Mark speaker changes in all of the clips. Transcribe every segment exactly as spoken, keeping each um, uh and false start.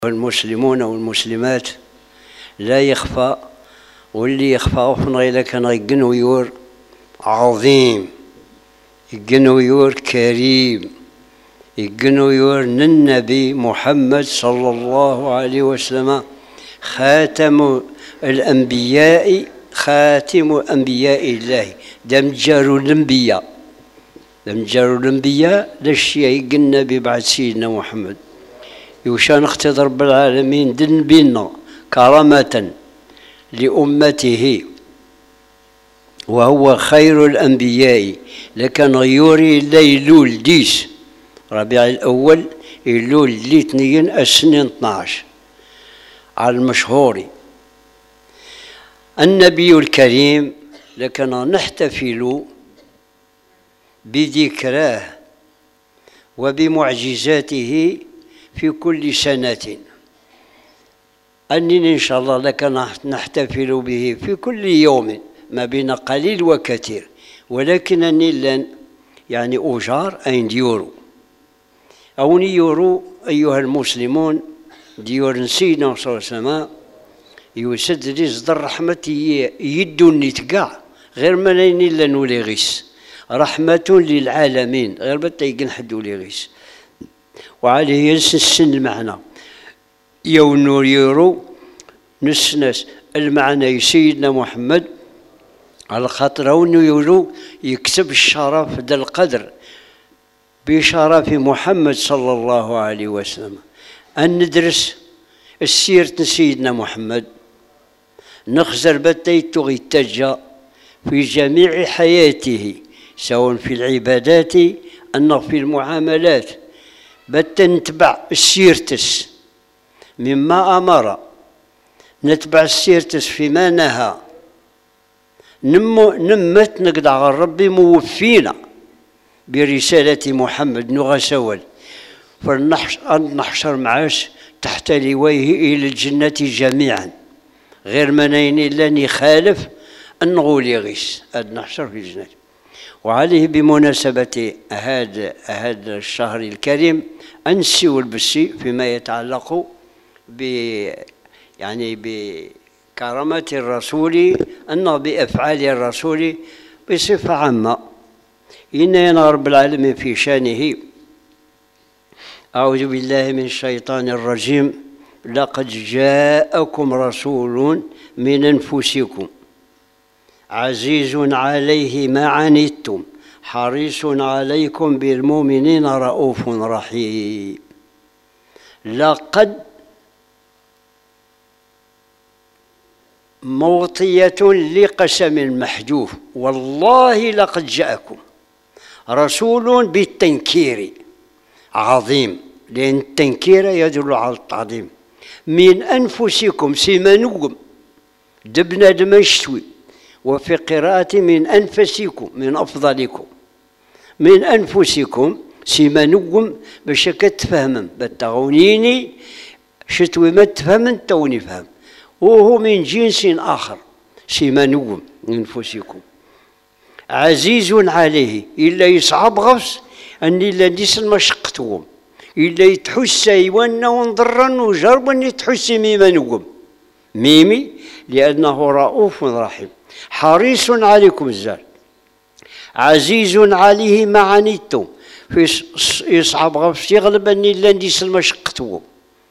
Speaker 1: المسلمون والمسلمات لا يخفى، واللي يخفى فينا إلا كان يقنويور عظيم، يقنويور كريم، يقنويور النبي محمد صلى الله عليه وسلم خاتم الأنبياء، خاتم أنبياء الله، دمجر الأنبياء، دمجر الأنبياء للشيء قلنا ببعد سيدنا محمد يوشان اختض رب العالمين دن بينا كرامة لأمته، وهو خير الأنبياء. لكن غيوري ليلول ديس ربيع الأول يلول ليتنين السنين اثناش على المشهور النبي الكريم. لكن نحتفل بذكراه وبمعجزاته في كل سنة، أنني إن شاء الله لك نحتفل به في كل يوم ما بين قليل وكثير، ولكنني لن يعني أجار أين ديورو أو نيورو أيها المسلمون ديور سيدنا صلى الله عليه وسلم يسد رزق الرحمة يدو نتقع غير ما نين نولي غيس رحمة للعالمين غير بتيقن حد ولي غيس، وعليه ينسن المعنى يونور يورو نسنس المعنى سيدنا محمد على خاطر يورو يكتب الشرف ذا القدر بشرف محمد صلى الله عليه وسلم. أن ندرس السيرة سيدنا محمد نخزر بتيت غيتجا في جميع حياته، سواء في العبادات أو في المعاملات، بت نتبع السيرتس مما أمر، نتبع السيرتس فيما نهى، نمو نمت نقدع ربي موفينا برسالة محمد نغسول فنحشر معاش تحت لويه إلى الجنة جميعا غير منين إلا نخالف النغولي غيس أد نحشر في الجنة. وعليه بمناسبة هذا هذا الشهر الكريم أنسي والبسي فيما يتعلق ب يعني بكرامة الرسول أن بأفعال الرسول بصفة عامة. إن رب العالمين في شانه أعوذ بالله من الشيطان الرجيم لقد جاءكم رسول من أنفسكم عزيز عليه ما عنتم حريص عليكم بالمؤمنين رؤوف رحيم. لقد موطية لقسم محذوف، والله لقد جاءكم رسول بالتنكير عظيم، لأن التنكير يدل على التعظيم. من أنفسكم سيمانكم دبنا دمشتوي، وفي قراءة من أنفسكم من أفضلكم، من أنفسكم سيمانكم باش كتفهمم بالتغونيني شتوي ما تفهم توني فهم، وهو من جنس آخر سيمانكم من أنفسكم. عزيز عليه إلا يصعب غفص أني إلا نسن مشقتهم إلا يتحس يوانا ونضرا وجربا يتحس ميمانكم ميمي لأنه رؤوف رحيم. حريص عليكم الزال، عزيز عليه ما عنيتم في يصعب غفص يغلب أني إلا نسن مشقتهم.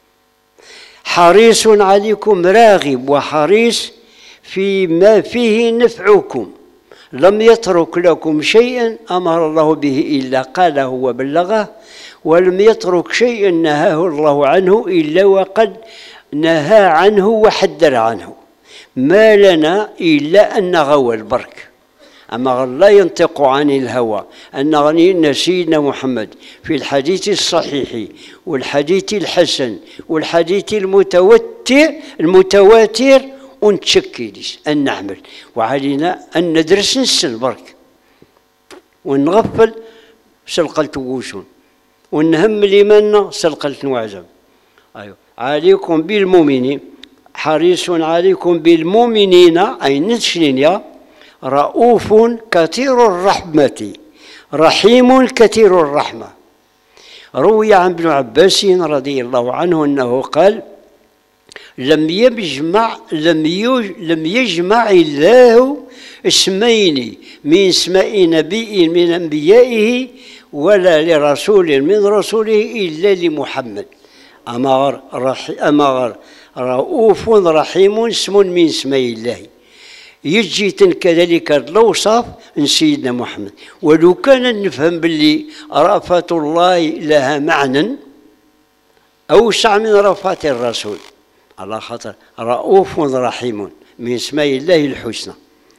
Speaker 1: حريص عليكم راغب وحريص فيما فيه نفعكم، لم يترك لكم شيئا أمر الله به إلا قاله وبلغه، ولم يترك شيئا نهاه الله عنه إلا وقد نهى عنه وحذر عنه. ما لنا إلا أن نغوى البرك، أما لا ينطق عن الهوى، أن غنينا سيدنا محمد في الحديث الصحيح والحديث الحسن والحديث المتوتر المتواتر ونتشكيليس أن نعمل، وعلينا أن ندرس نسن برك ونغفل سلقلت ووشون ونهم لمنا سلقلت نوعزم. أيوة. عليكم بالمؤمنين حريص عليكم بالمؤمنين أي نتشنين يا رؤوف كثير الرحمة رحيم كثير الرحمة. روي عن ابن عباس رضي الله عنه أنه قال: لم يجمع لم لم يجمع الله اسمين من اسماء نبي من أنبيائه ولا لرسول من رسوله إلا لمحمد. أما أما رؤوف رحيم اسم من اسماء الله، يجي كذلك الأوصاف من سيدنا محمد. ولو كان نفهم باللي رأفة الله لها معنى أوسع من رأفة الرسول، على خاطر رؤوف رحيم من اسماء الله الحسنى.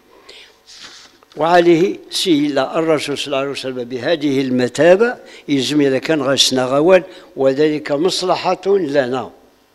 Speaker 1: وعليه سئل الرسول صلى الله عليه وسلم بهذه المثابة يلزم إذا كان غسنا غوال، وذلك مصلحة لنا.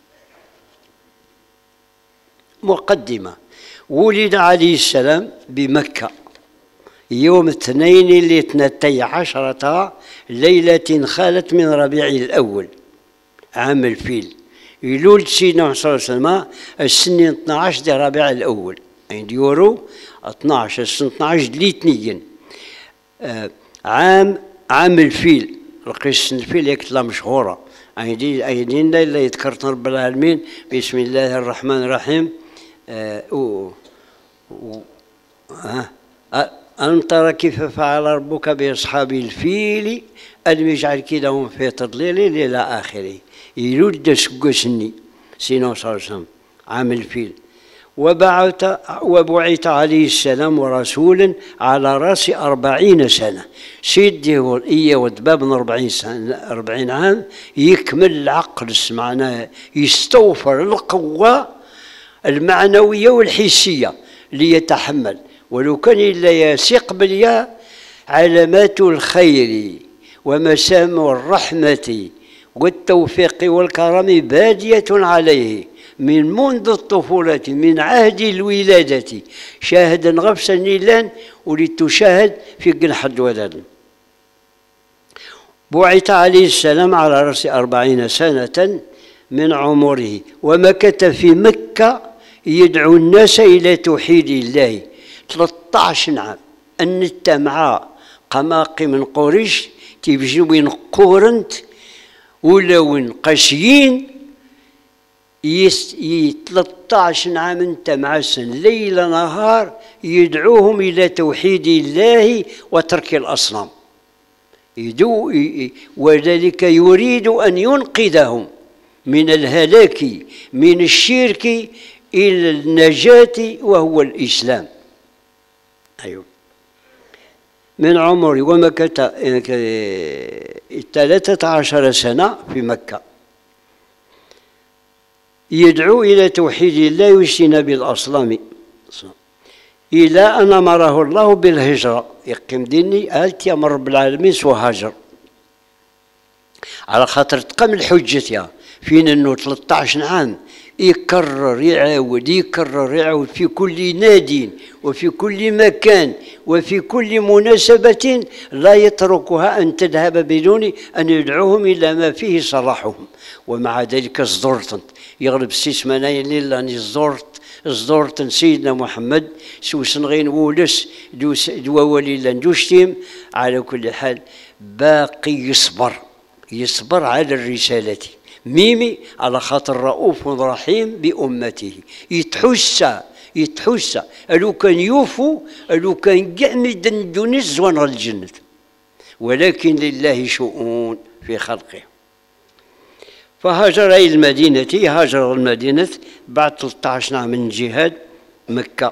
Speaker 1: مقدمة: ولد عليه السلام بمكة يوم اثنين لاثنتي عشرة ليلة خالت من ربيع الأول عام الفيل. يولد سيدنا محمد صلى الله عليه وسلم السنين اثنا عشر ديال ربيع الأول، عند يورو اثنا عشر السنة اثنا عشر الاثنين آه عام عام الفيل. القصة الفيل هيك لا مشهورة عندي أيدين لا يذكرت رب العالمين. بسم الله الرحمن الرحيم. آه أو أو آه ألم ترى كيف فعل ربك بأصحاب الفيل ألم يجعل كيدهم في تضليل إلى آخره. يلد سقسني سيدنا صلى الله عليه وسلم عام الفيل. وبعث وبعث عليه السلام رسولا على رأس أربعين سنة. سيدي إيه ودباب من أربعين سنة أربعين عام يكمل العقل، معناه يستوفر القوة المعنوية والحسية ليتحمل. ولو كان إلا يسيق باليا علامات الخير ومسام الرحمة والتوفيق والكرم بادية عليه من منذ الطفولة، من عهد الولادة شاهدا غفصا نيلان ولتشاهد في جنح الولد. بعث عليه السلام على رأس أربعين سنة من عمره، ومكث في مكة يدعو الناس إلى توحيد الله ثلاثة عشر عام. أنت مع قماقي من قريش تيبجي وين قورنت ولا وين قاسيين يس ثلاثة عشر عام انت مع سن ليل نهار يدعوهم الى توحيد الله وترك الاصنام. يدعو وذلك يريد ان ينقذهم من الهلاك من الشرك الى النجاة وهو الاسلام. ايوه من عمره ومكث ثلاثة عشر سنة في مكة يدعو إلى توحيد الله واجتناب الأصنام إلى أن أمره الله بالهجرة. يقيم ديني آلت يا من رب العالمين سوى هاجر على خاطر تقام الحجة فين أنه ثلاثة عشر عام يكرر يعاود يكرر يعاود في كل نادي وفي كل مكان وفي كل مناسبة لا يتركها أن تذهب بدون أن يدعوهم إلى ما فيه صلاحهم. ومع ذلك صدرت يغلب السيس منايا لاني صدرت صدرت سيدنا محمد سوسن غين ولس دوا ولي لندوشتيم. على كل حال باقي يصبر يصبر على الرسالة ميمي على خاطر رؤوف رحيم بأمته. يتحسى يتحسى ألو كان يوفو ألو كان قعمد دون زوان الجنة، ولكن لله شؤون في خلقه. فهاجر إلى المدينة هاجر المدينة بعد ثلاثة عشر عام من جهاد مكة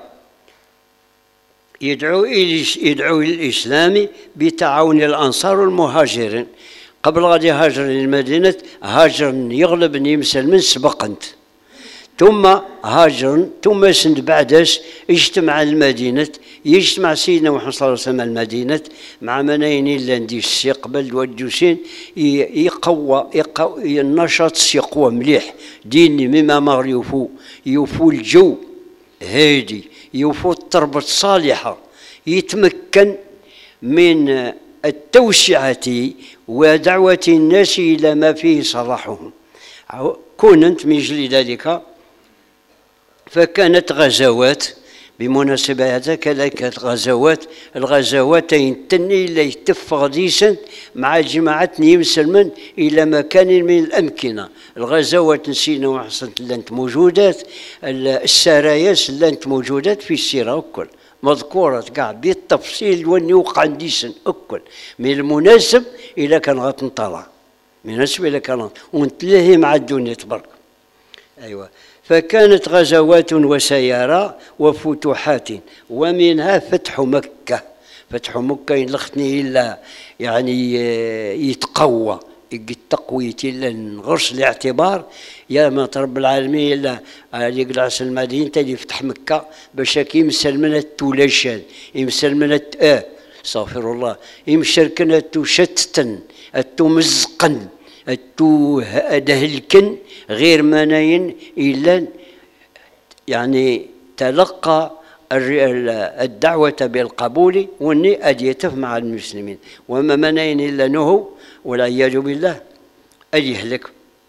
Speaker 1: يدعو إلى يدعو إلى الإسلام بتعاون الأنصار والمهاجرين. قبل غادي هاجر للمدينة هاجر يغلب نيمسل من سبقنت ثم هاجر ثم سند بعداش اجتمع المدينة يجتمع سيدنا محمد صلى الله عليه وسلم المدينة مع مناين لاندي السيقبل والدوسين يقوى يقوى النشاط سيقوى مليح ديني مما مغر يوفو يوفو الجو هادي يوفو التربة الصالحة يتمكن من التوسعة ودعوة الناس إلى ما فيه صلاحهم. كنت من أجل ذلك فكانت غزوات بمناسبة هذا كذلك الغزوات الغزوات ينتني إلا يتف غديسا مع جماعة يمسلمن إلى مكان من الأمكنة. الغزوات نسينا وحصلت لانت موجودات، السراياس لانت موجودات في السيرة أكل مذكورة كاع بالتفصيل واني وقع نديسن أكل. من المناسب إلا كان غتنطلع مناسب إلا كان ونتلهي مع الدنيا تبارك. أيوة. فكانت غزوات وسيارة وفتوحات، ومنها فتح مكة. فتح مكة يلختني إلا يعني يتقوى التقويت إلا نغرس الاعتبار يا ما رب العالمين إلا يقلعس المدينة اللي يفتح مكة باش يمسل من التولاشان يمسل من الت... آه استغفر الله يمشركن التو شتتن التو مزقن التو دهلكن غير مناين إلا يعني تلقى الدعوة بالقبول واني أديتف مع المسلمين، وما مناين إلا نهو والعياذ بالله أن يهلك.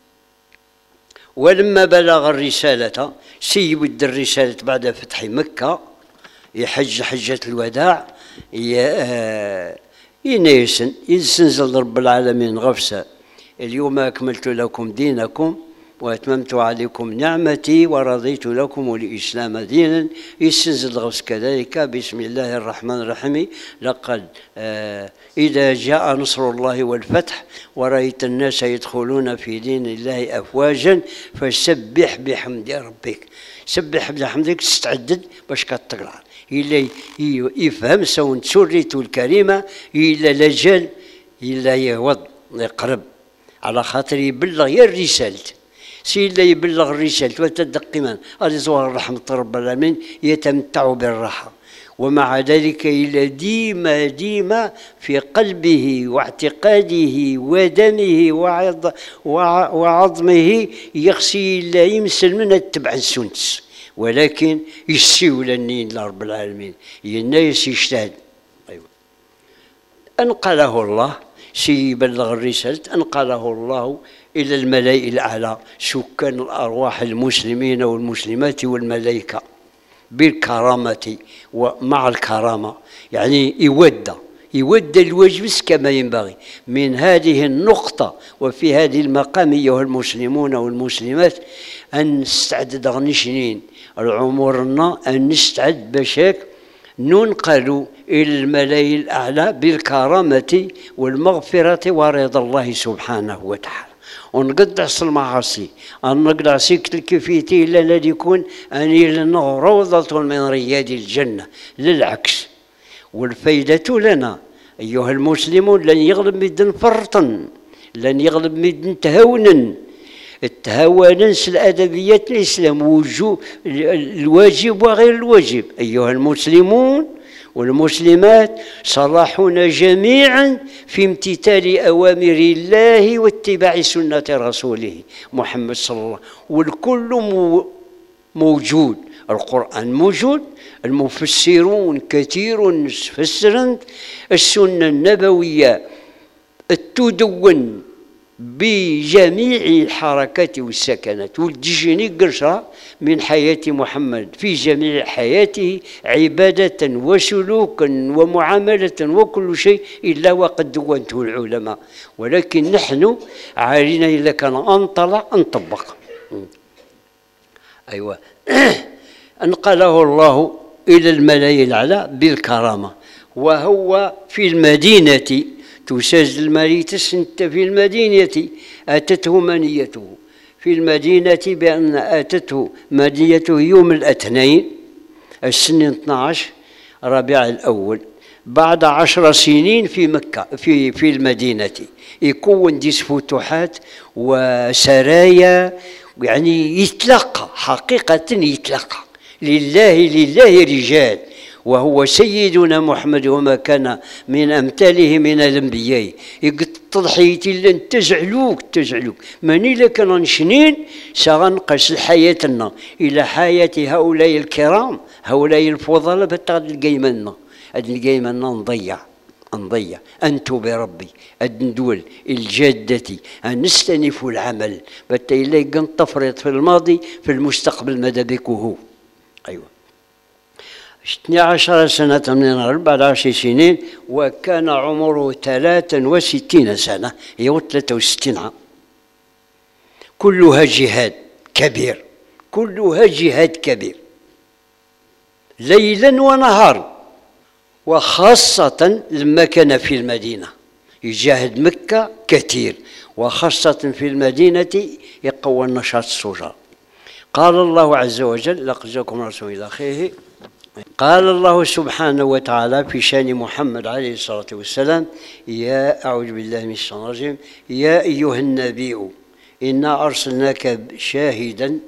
Speaker 1: ولما بلغ الرسالة سيبد الرسالة بعد فتح مكة يحج حجة الوداع ينيسن ينزل رب العالمين غفسة اليوم أكملت لكم دينكم وأتممت عليكم نعمتي ورضيت لكم الإسلام دينا. يستنزل غفس كذلك بسم الله الرحمن الرحيم لقد آه إذا جاء نصر الله والفتح ورأيت الناس يدخلون في دين الله أفواجا فسبح بحمد ربك. سبح بحمدك تستعدد باش كتقرا إلا يفهم سون سريته الكريمة إلا لجل إلا يوض يقرب على خاطر يبلغ يا الرسالة سي لا يبلغ الرسالة وتدقما هذه صور رحمة رب العالمين يتمتع بالراحة. ومع ذلك إلى ديما ديما في قلبه واعتقاده ودمه وعظمه يخشي لا يمسل من التبع السنس، ولكن يسيول النين لرب العالمين الناس يجتهد. أيوة. أنقله الله سي يبلغ الرسالة أنقله الله إلى الملائكة الأعلى سكان الأرواح المسلمين والمسلمات والملائكة بالكرامة ومع الكرامة، يعني يودى يودى الواجب كما ينبغي. من هذه النقطة وفي هذه المقام أيها المسلمون والمسلمات أن نستعد غنشنين العمرنا أن نستعد بشاك ننقل إلى الملائكة الأعلى بالكرامة والمغفرة ورضا الله سبحانه وتعالى. ونقدس المعاصي أن نقدس الكفيتي إلا الذي يكون أني لنا روضة من رياض الجنة. للعكس والفايدة لنا أيها المسلمون لن يغلب مدن فرطا لن يغلب مدن تهونا. التهاون الأدبيات الإسلام وجوب الواجب وغير الواجب. أيها المسلمون والمسلمات صلاحنا جميعا في امتثال أوامر الله واتباع سنة رسوله محمد صلى الله عليه وسلم، والكل موجود. القرآن موجود، المفسرون كثير فسرا، السنة النبوية التدون بجميع الحركات والسكنات والتجيني قرشة من حياة محمد في جميع حياته عبادة وسلوكا ومعاملة وكل شيء إلا وقد دونته العلماء. ولكن نحن علينا إذا كان أنطلع نطبق. أيوة. أنقله الله إلى الملايين الأعلى بالكرامة، وهو في المدينة تسجل المريتس انت في المدينة أتته منيته في المدينة بأن أتته مدينته يوم الاثنين السنة اثنا عشر ربيع الأول بعد عشر سنين في مكة في في المدينة. يكون ديس فتوحات وسرايا يعني يتلقى حقيقة يتلقى لله لله رجال، وهو سيدنا محمد وما كان من أمثاله من الأنبياء. تضحيتي لن تجعلوك تجعلوك ماني لك نشنين سغنقص حياتنا إلى حياة هؤلاء الكرام هؤلاء الفضلاء بتغد القيمنا أد القيمنا نضيع نضيع أنتو بربي أد ندول الجادة أن نستنف العمل بتا إلا تفرط في الماضي في المستقبل ماذا بك هو. أيوة. اثني عشر سنة من أربع عشر سنين، وكان عمره ثلاثا وستين سنة، يو ثلاثة وستين عام. كلها جهاد كبير، كلها جهاد كبير ليلا ونهارا، وخاصة لما كان في المدينة يجاهد مكة كثير، وخاصة في المدينة يقوى النشاط الشجاع. قال الله عز وجل: لقد جاءكم رسول إلى آخره. قال الله سبحانه وتعالى في شأن محمد عليه الصلاة والسلام: يا أعوذ بالله من الشيطان الرجيم، يا أيها النبي إنا أرسلناك شاهدا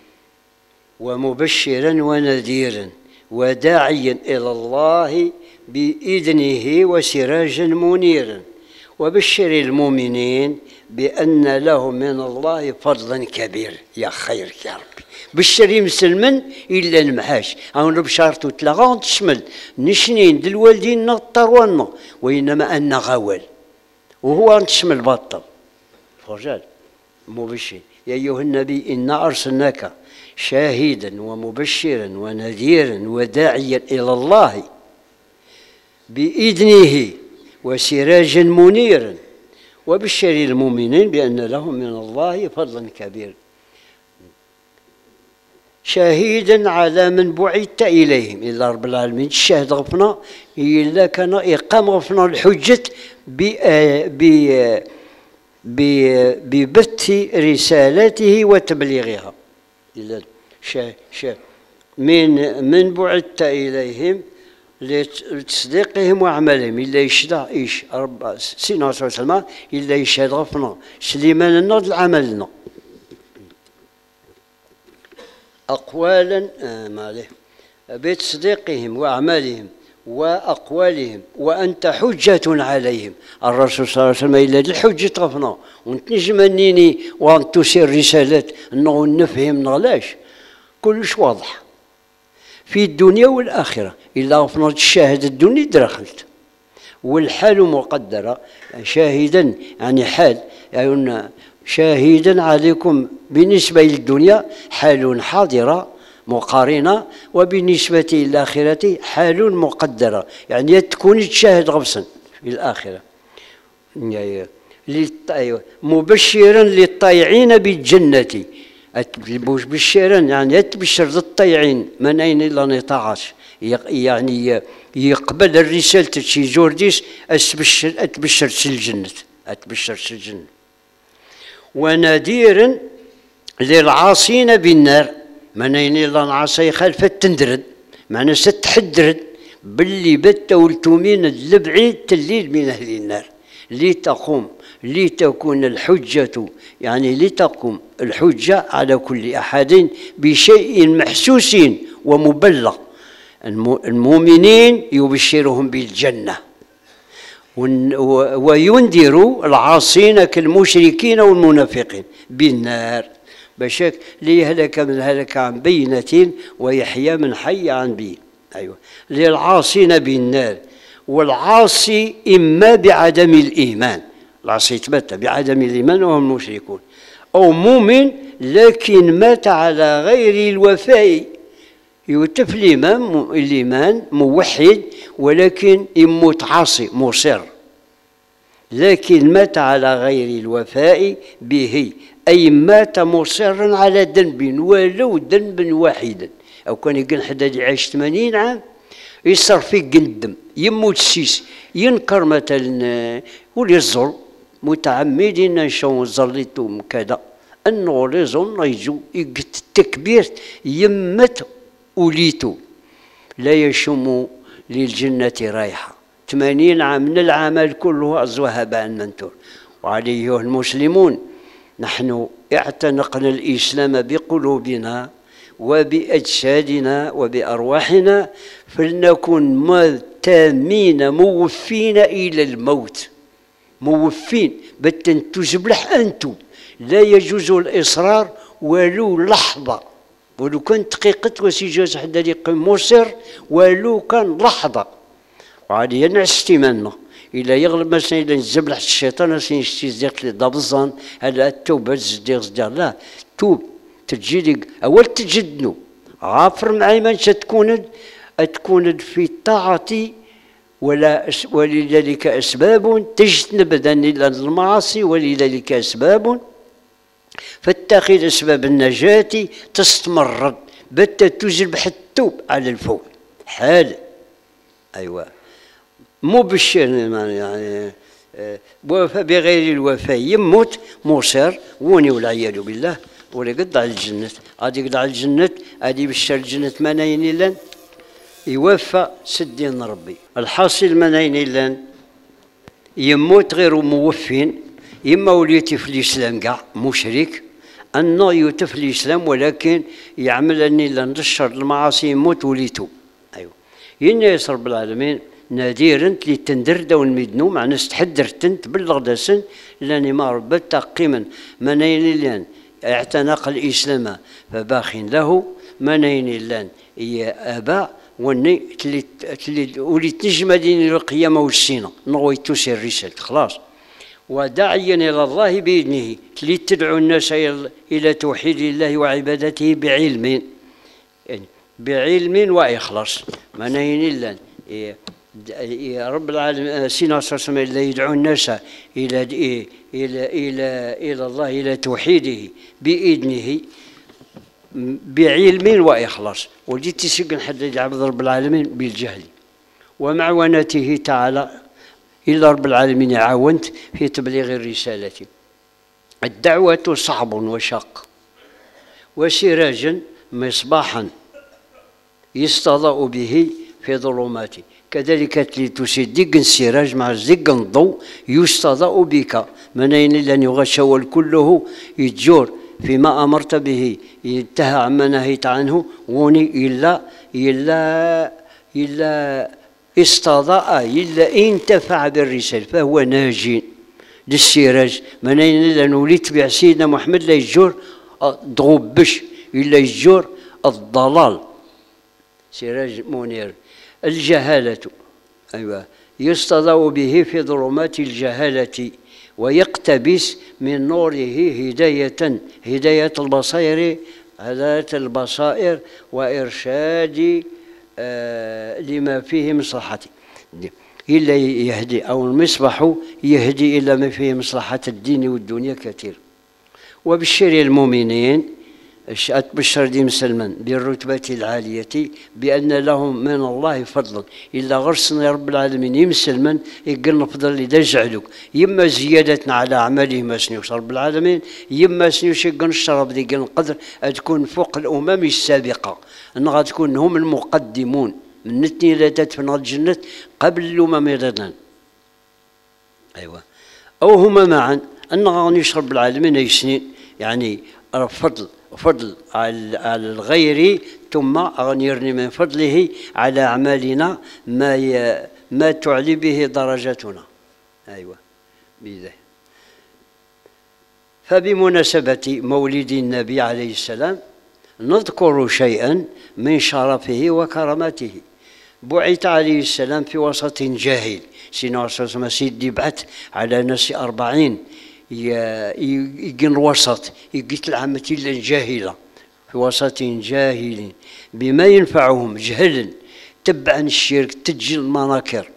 Speaker 1: ومبشرا ونذيرا وداعيا إلى الله بإذنه وسراجا منيرا وبشر المؤمنين بأن لهم من الله فضلا كبير. يا خيرك يا ربي، بشر مسلمن إلا المحاش أو بشارتو تلاغون تشمل نشنين دل والدين نطرونا، وإنما أن غوال وهو تشمل بطل فرجال مبشر. يا أيها النبي إنا أرسلناك شاهدا ومبشرا ونذيرا وداعيا إلى الله بإذنه وسراجا منيرا وبشر المؤمنين بأن لهم من الله فضلا كبيرا. شاهدا على من بعثت إليهم إلا رب العالمين. الشاهد غفنا إلا كان إقام غفنا الحجة ببث رسالته وتبليغها. إلا شا شا من من بعثت إليهم لتصديقهم وعملهم. إلا يشهد إيش رب سيدنا صلى الله عليه وسلم إلا يشهد غفنا سليمان لنا العمل لنا أقوالا آه ماله بتصديقهم وأعمالهم وأقوالهم وأنت حجة عليهم. الرسول صلى الله عليه وسلم إلا الحجة غفنا ونتنجمنيني وأن تسير رسالات أنه نفهم نغلاش كلش واضح في الدنيا والآخرة. إلا غفنا الشاهد الدنيا دخلت والحال مقدرة شاهدا يعني حال يعني شاهدا عليكم بالنسبة للدنيا حال حاضرة مقارنة، وبالنسبة للآخرة حال مقدرة يعني تكون تشاهد غبصا في الآخرة. مبشرا للطيعين بالجنة. مبشرا يعني تبشر للطيعين من أين إلا نطاعش يعني يقبل الرسالة شي جورديس أتبشر أتبشر في الجنة أتبشر في الجنة. ونذيرا للعاصين بالنار من أين إلا نعصي خلف التندرد معنى ستحدرد باللي بت ولتمين البعيد تليل من أهل النار لتقوم لتكون الحجة يعني لتقوم الحجة على كل أحد بشيء محسوس ومبلغ. المؤمنين يبشرهم بالجنة وينذر العاصين كالمشركين والمنافقين بالنار باش ليهلك من هلك عن بينة ويحيى من حي عن بين. أيوة للعاصين بالنار. والعاصي إما بعدم الإيمان، العاصي يتمتع بعدم الإيمان وهم المشركون، أو مؤمن لكن مات على غير الوفاء يوتف الإيمان الإيمان موحد ولكن يموت عاصي مصر لكن مات على غير الوفاء به، أي مات مصرا على ذنب ولو ذنبا واحدا. أو كان يقول حدا يعيش ثمانين عام يصر فيك الدم يموت سيس ينكر مثلا ولي الظلم متعمدين نشون ظليتهم كذا أنه لازم يجو التكبير يمت وليتو لا يشم للجنة رايحة. ثمانين عام من العمل كله أزوها هباء منثور. وعليه المسلمون نحن اعتنقنا الإسلام بقلوبنا وبأجسادنا وبأرواحنا، فلنكن تامين موفين إلى الموت موفين بتن تزبلح أنتم. لا يجوز الإصرار ولو لحظة ولو كان دقيقة وسيجاز حدا يقيم مصر ولو كان لحظة. وعليه نعس استيماننا إلا يغلب مثلا إلا نزبلح الشيطان سينشتي زديق لي دابزان هلا التوبة زديق زديق لا توب تجيلك أول تجدنو غافر معي من تكون تكون في الطاعة ولا ولذلك أسباب تجتنب المعاصي، ولذلك أسباب فاتخذ أسباب النجاة تستمر بت تجلب حتى على الفوق حال. أيوة مو بالشر يعني وفى بغير الوفاء يموت مصر وني والعياذ بالله ولا قد على الجنة غادي قد على الجنة غادي بشر الجنة مناين لان يوفى سدين ربي. الحاصل مناين لان يموت غير موفين، يما وليتي في الإسلام كاع مشرك أنه يوت في الإسلام ولكن يعمل أني لنشر المعاصي يموت وليتو. أيوة ينيس رب العالمين نادرا اللي تندردا ونمدنو معنا استحدر تنت بالغداسن لاني ما ربت قيما منين لان اعتنق الاسلام فباخ له منين لان يا ابا وني تلي تلي وليت نجم دين القيامه والسينه نغويتو سير الرسالة خلاص. وداعيا الى الله باذنه تلي تدعو الناس الى توحيد الله وعبادته بعلم، يعني بعلم واخلاص منين لان يا رب العالمين سيدنا صلى الله عليه وسلم يدعو الناس الى الى الى الى الله الى توحيده باذنه بعلم واخلاص. وجيت تسكن حتى يعبد رب العالمين بالجهل ومعونته تعالى الا رب العالمين عاونت في تبليغ الرساله. الدعوه صعب وشاق وسراجا مصباحا يستضاء به في ظلماته، كذلك لتصدق السراج مع زق الضوء يستضاء بك منين لن يغشى كله يتجور فيما امرت به ينتهى عما نهيت عنه وني الا الا الا استضاء الا انتفع بالرساله فهو ناجي للسراج منين لن وليت تبع سيدنا محمد لا يجور ضغبش الا يجور الضلال. سراج منير. الجهالة أيوة يستضاء به في ظلمات الجهالة ويقتبس من نوره هداية هداية البصائر هداية البصائر وإرشاد آه لما فيه مصلحته. إلا يهدي أو المصباح يهدي إلى ما فيه مصلحة الدين والدنيا كثير. وبشر المؤمنين أتبشر دي مسلما بالرتبة العالية بأن لهم من الله فضلا إلا غرسنا يا رب العالمين يمسلما يقلنا فضل إذا جعلك يما زيادة على أعمالهم أسنيوش رب العالمين يما أسنيوش يقلنا الشرب ذي قلنا قدر تكون فوق الأمم السابقة أن غتكون هم المقدمون من نتني لا تدفن الجنة قبل الأمم يضلن. أيوة أو هما معا أن غني رب العالمين يسنين يعني فضل فضل على الغير ثم أغنيرني من فضله على أعمالنا ما ي... ما تعلي به درجتنا. أيوة بذلك. فبمناسبة مولد النبي عليه السلام نذكر شيئا من شرفه وكرامته. بعث عليه السلام في وسط جاهل، سيدنا صلى الله عليه وسلم سيدي بعث على ناس أربعين يجن وسط يقتل العامة إلا الجاهلة في وسط جاهل بما ينفعهم جهلا تبعا الشرك تجي المناكر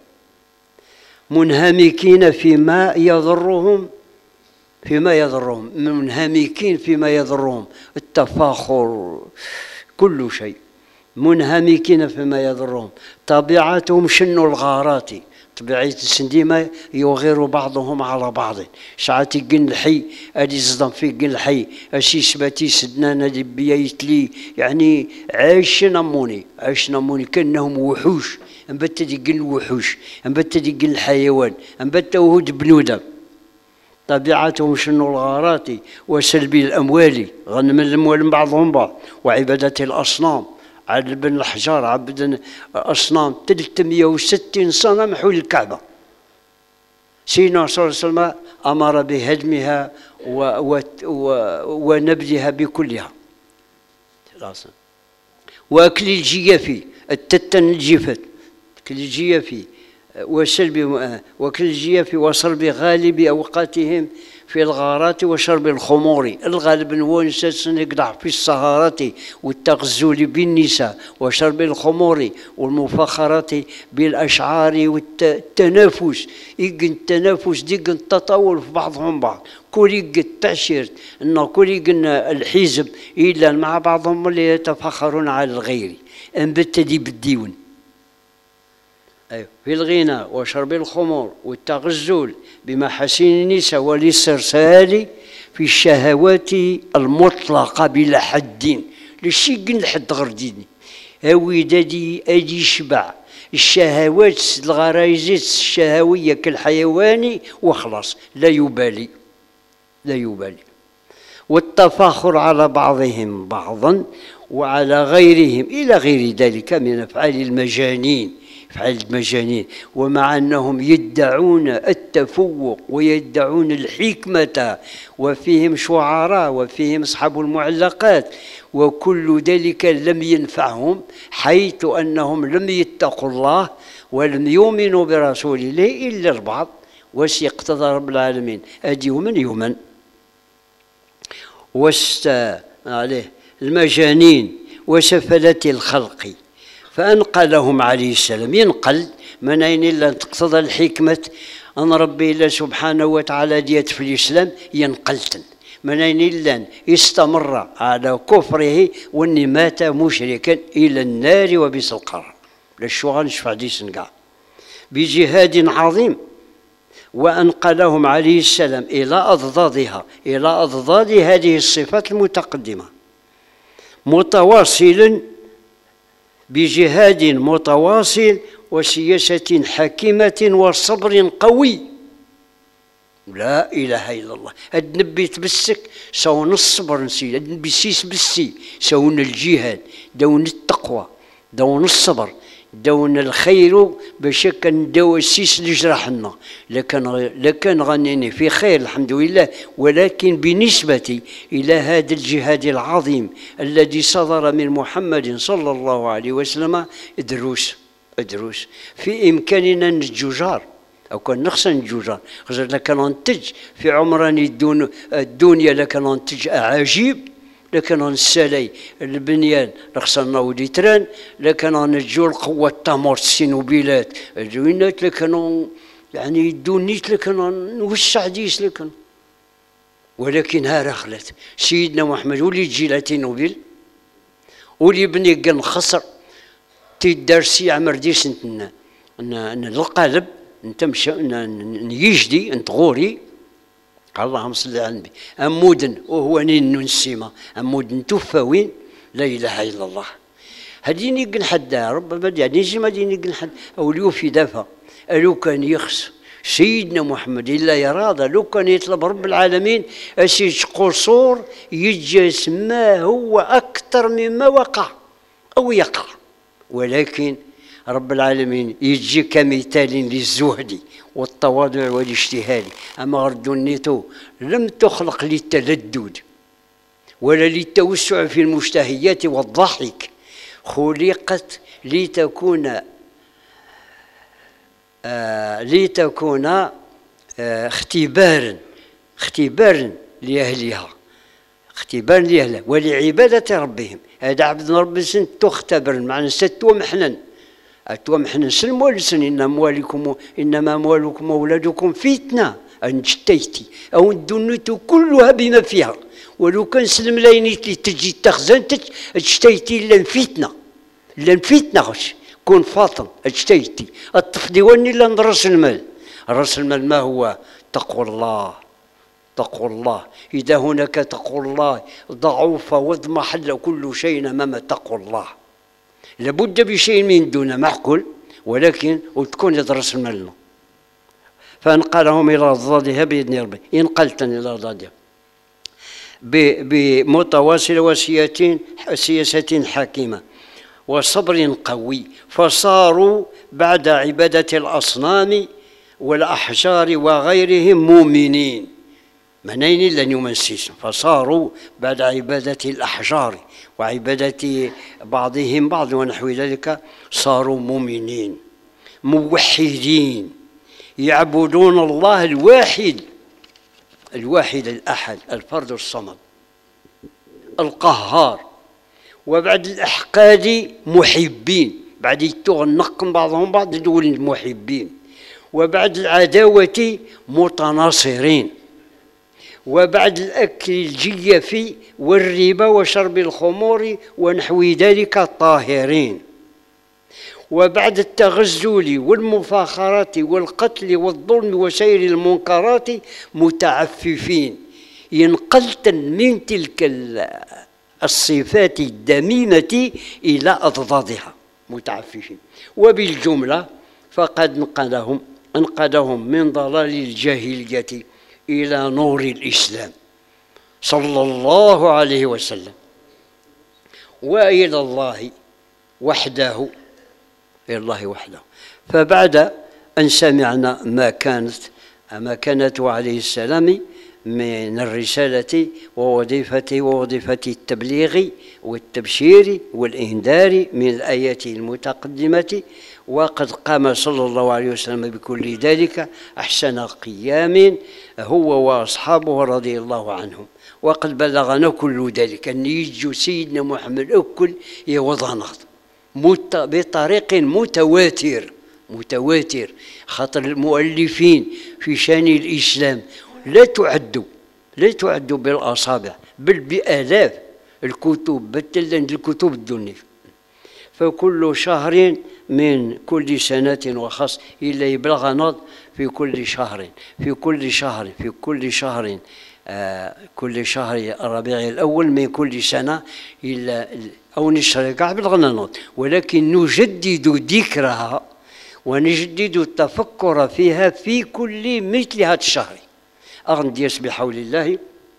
Speaker 1: منهمكين فيما يضرهم فيما يضرهم منهمكين فيما يضرهم التفاخر كل شيء منهمكين فيما يضرهم. طبيعتهم شنو الغارات طبيعة السنديمة يغير بعضهم على بعض. ساعات يقن الحي ادي زدان في قن الحي اشي سباتي سدنان ادي بيايت لي يعني عايش نموني عايش نموني كانهم وحوش انبت يقن الوحوش انبت يقن الحيوان انبت وهود بنودا. طبيعتهم شنو الغارات وسلبي الاموال غنم الاموال بعضهم بعض وعبادة الاصنام على بن الحجار عبد أصنام ثلاثمئة وستين صنم حول الكعبة. سيدنا صلى الله عليه وسلم أمر بهدمها و و و ونبذها بكلها. وأكل الجيافي التتن الجيفت أكل الجيافي وسلب وكالجياف وصرب غالب أوقاتهم في الغارات وشرب الخمور. الغالب نونسس نقدح في السهرات والتغزل بالنساء وشرب الخمور والمفاخرة بالأشعار والتنافس. يجن التنافس ديجن التطاول في بعضهم بعض، كل يجن التعشير إنه كل يجن الحزب إلا مع بعضهم اللي يتفاخرون على الغير. أنبت دي بالديون في الغنى وشرب الخمور والتغزل بمحاسن النساء والاسترسال في الشهوات المطلقة بلا حد. لشي قن لحد غرديني هاوي دادي أدي يشبع الشهوات الغرايزات الشهوية كالحيواني وخلاص، لا يبالي لا يبالي. والتفاخر على بعضهم بعضا وعلى غيرهم إلى غير ذلك من أفعال المجانين، أفعال المجانين. ومع أنهم يدعون التفوق ويدعون الحكمة وفيهم شعراء وفيهم أصحاب المعلقات، وكل ذلك لم ينفعهم حيث أنهم لم يتقوا الله ولم يؤمنوا برسول الله إلا البعض. واش يقتضى رب العالمين أدي يوما يوما واست عليه المجانين وسفلة الخلق. فأنقلهم عليه السلام، ينقل من أين إلا تقتضى الحكمة أن ربي الله سبحانه وتعالى ديت في الإسلام ينقلتن من أين إلا استمر على كفره وأن مات مشركا إلى النار وبئس القرار. للشغل نشفع ديس نقع بجهاد عظيم. وأنقلهم عليه السلام إلى أضدادها، إلى أضداد هذه الصفات المتقدمة، متواصلا بجهاد متواصل وسياسة حكيمة وصبر قوي. لا إله إلا الله. هاد نبي تبسك سون الصبر نسي، هاد نبي سيس بسي سون الجهاد، دون التقوى، دون الصبر، دون الخير باش كنداو السيس اللي جرحنا. لكن لكن غنيني في خير الحمد لله، ولكن بالنسبة إلى هذا الجهاد العظيم الذي صدر من محمد صلى الله عليه وسلم دروس دروس في إمكاننا الججار أو كان نخصن الججار. خاطر لكن ننتج في عمران الدنيا لكن ننتج أعاجيب، لكن السالي البنيان رخصنا وديتران، لكن نجو القوة التمر السينوبيلات الجوينات، لكن يعني الدونيت لكن نوسع ديس لكن. ولكن ها رخلت سيدنا محمد ولي جيلاتي نوبيل ولي بني قن خسر تيدارسي عمر ديس انت القالب انت مشى نيجدي انت غوري اللهم صل على النبي. أمودن وهو نين نسيمة أمودن توفاوين لا إله إلا الله. هديني قن حدا ربما يعني زي ما ديني قن حد أو ليو في دفع لو كان يخص سيدنا محمد إلا يراضى، لو كان يطلب رب العالمين أسيج قصور يجلس ما هو أكثر مما وقع أو يقع. ولكن رب العالمين يجي كمثال للزهد والتواضع والاجتهاد. أما غردونيتو لم تخلق للتلدد ولا للتوسع في المشتهيات والضحك، خلقت لتكون آه لتكون آه اختبارا اختبارا لأهلها، اختبارا لأهلها ولعبادة ربهم. هذا عبد ربي سن تختبر معنى ستو محنن أتوم حنا نسلموا لسن إن أموالكم إنما أموالكم وأولادكم فتنة أن جتيتي أو الدنيا كلها بما فيها. ولو كان سلم لينيتي تجي تخزن اجتيتي لن فتنة لن فتنة غش كون فاطن اجتيتي التفديواني لن راس المال. راس المال ما هو؟ تقوى الله، تقوى الله. إذا هناك تقوى الله ضعف واضمحل كل شيء أمام تقوى الله. لابد بشيء من دون معقول ولكن وتكون يدرس المال. فانقلهم الى ضدها باذن ربي، انقلتن الى ضدها بمتواصله وسياسه سياسه حكيمه وصبر قوي. فصاروا بعد عباده الاصنام والاحجار وغيرهم مؤمنين. منين لن يمسسهم. فصاروا بعد عبادة الأحجار وعبادة بعضهم بعض ونحو ذلك صاروا مؤمنين. موحدين يعبدون الله الواحد الواحد الأحد الفرد الصمد القهار. وبعد الأحقاد محبين، بعد يتوغ النقم بعضهم بعض دول محبين. وبعد العداوة متناصرين. وبعد الأكل الجيف والربا وشرب الخمور ونحو ذلك طاهرين. وبعد التغزل والمفاخرة والقتل والظلم وسير المنكرات متعففين. ينقلت من تلك الصفات الذميمة إلى أضدادها متعففين. وبالجملة فقد انقذهم انقذهم من ضلال الجاهلية إلى نور الإسلام صلى الله عليه وسلم، وإلى الله وحده إلى الله وحده. فبعد أن سمعنا ما كانت ما كانته عليه السلام من الرسالة ووظيفته ووظيفة التبليغ والتبشير والإنذار من الآيات المتقدمة، وقد قام صلى الله عليه وسلم بكل ذلك أحسن قيام هو وأصحابه رضي الله عنهم. وقد بلغنا كل ذلك أن يجوا سيدنا محمد أكل يوضنط بطريق متواتر متواتر خاطر المؤلفين في شان الإسلام لا تعد لا تعد بالأصابع بل بآلاف الكتب بل الكتب الدنيا. فكل شهر من كل سنة وخاص إلا يبلغنا في كل شهر في كل شهر في كل شهر آه كل شهر الربيع الأول من كل سنة إلا أو نشر كاع بلغنا، ولكن نجدد ذكرها ونجدد التفكر فيها في كل مثل هذا الشهر. أغنديس بحول الله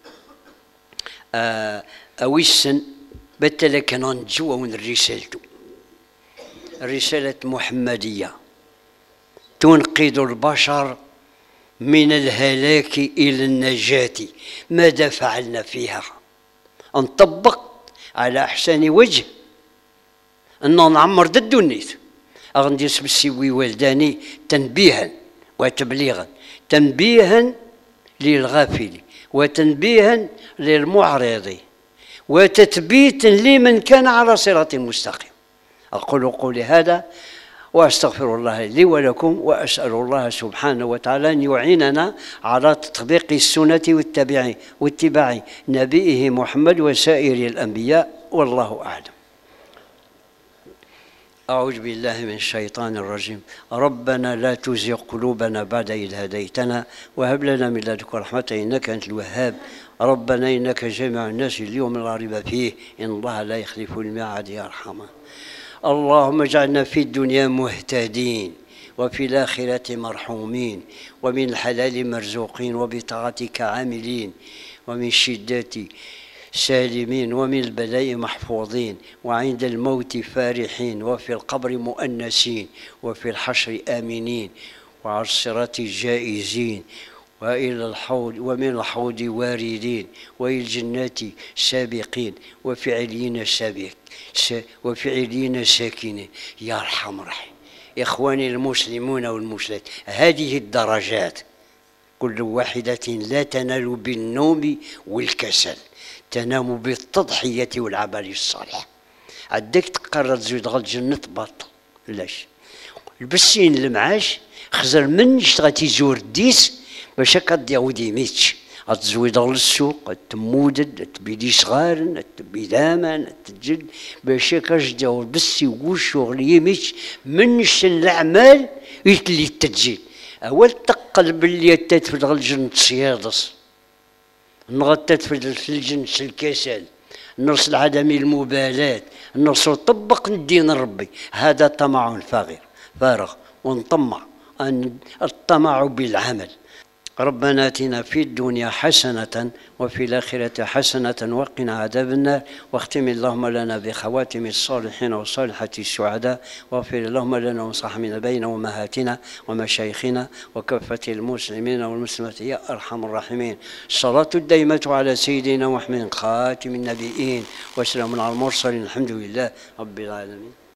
Speaker 1: آه أويسن بتلك ننجو من رسالته رسالة محمدية تنقذ البشر من الهلاك إلى النجاة. ماذا فعلنا فيها؟ نطبق على أحسن وجه أن نعمر ضد النيت. أغنديس بالسوي والداني تنبيها وتبليغا، تنبيها للغافل وتنبيها للمعرض وتثبيتا لمن كان على صراط مستقيم. أقول قولي هذا وأستغفر الله لي ولكم، وأسأل الله سبحانه وتعالى أن يعيننا على تطبيق السنة واتباع واتباع نبيه محمد وسائر الأنبياء، والله أعلم. أعوذ بالله من الشيطان الرجيم. ربنا لا تزغ قلوبنا بعد إذ هديتنا وهب لنا من لدنك رحمة إنك أنت الوهاب. ربنا إنك جامع الناس اليوم لا ريب فيه إن الله لا يخلف الميعاد يا أرحمن. اللهم اجعلنا في الدنيا مهتدين وفي الآخرة مرحومين ومن الحلال مرزوقين وبطاعتك عاملين ومن الشدات سالمين ومن البلاء محفوظين وعند الموت فارحين وفي القبر مؤنسين وفي الحشر آمنين وعلى الصراط جائزين وإلى الحوض ومن الحوض واردين وإلى الجنات سابقين وفي عليين سابق وفي عليين ساكنين يا أرحم الراحمين. إخواني المسلمون والمسلمات، هذه الدرجات كل واحدة لا تنال بالنوم والكسل، تنام بالتضحية والعمل الصالح. عندك تقرر تزيد غد الجنة تبطل لاش البسين المعاش خزر منش تغاتي زور ديس باش هكا دياودي ميتش غتزويد للسوق تمودد تبيدي صغار تبيداما تجد باش هكا جداو بسي وشغل يميتش منش الاعمال يتلي التجيد اول تقلب اللي تدفد الجنة صيادس نغطت في الجنة الكسل نرسل عدم المبالاة نرسل طبق الدين ربي. هذا طمع فاغر فارغ ونطمع أن الطمع بالعمل. ربنا آتنا في الدنيا حسنة وفي الآخرة حسنة وقنا عذاب النار. واختم اللهم لنا بخواتم الصالحين وصالحة السعداء، واغفر اللهم لنا وصحمنا بين أمهاتنا ومشايخنا وكافة المسلمين والمسلمات يا أرحم الراحمين. الصلاة الدائمة على سيدنا محمد خاتم النبيين وسلام على المرسلين الحمد لله رب العالمين.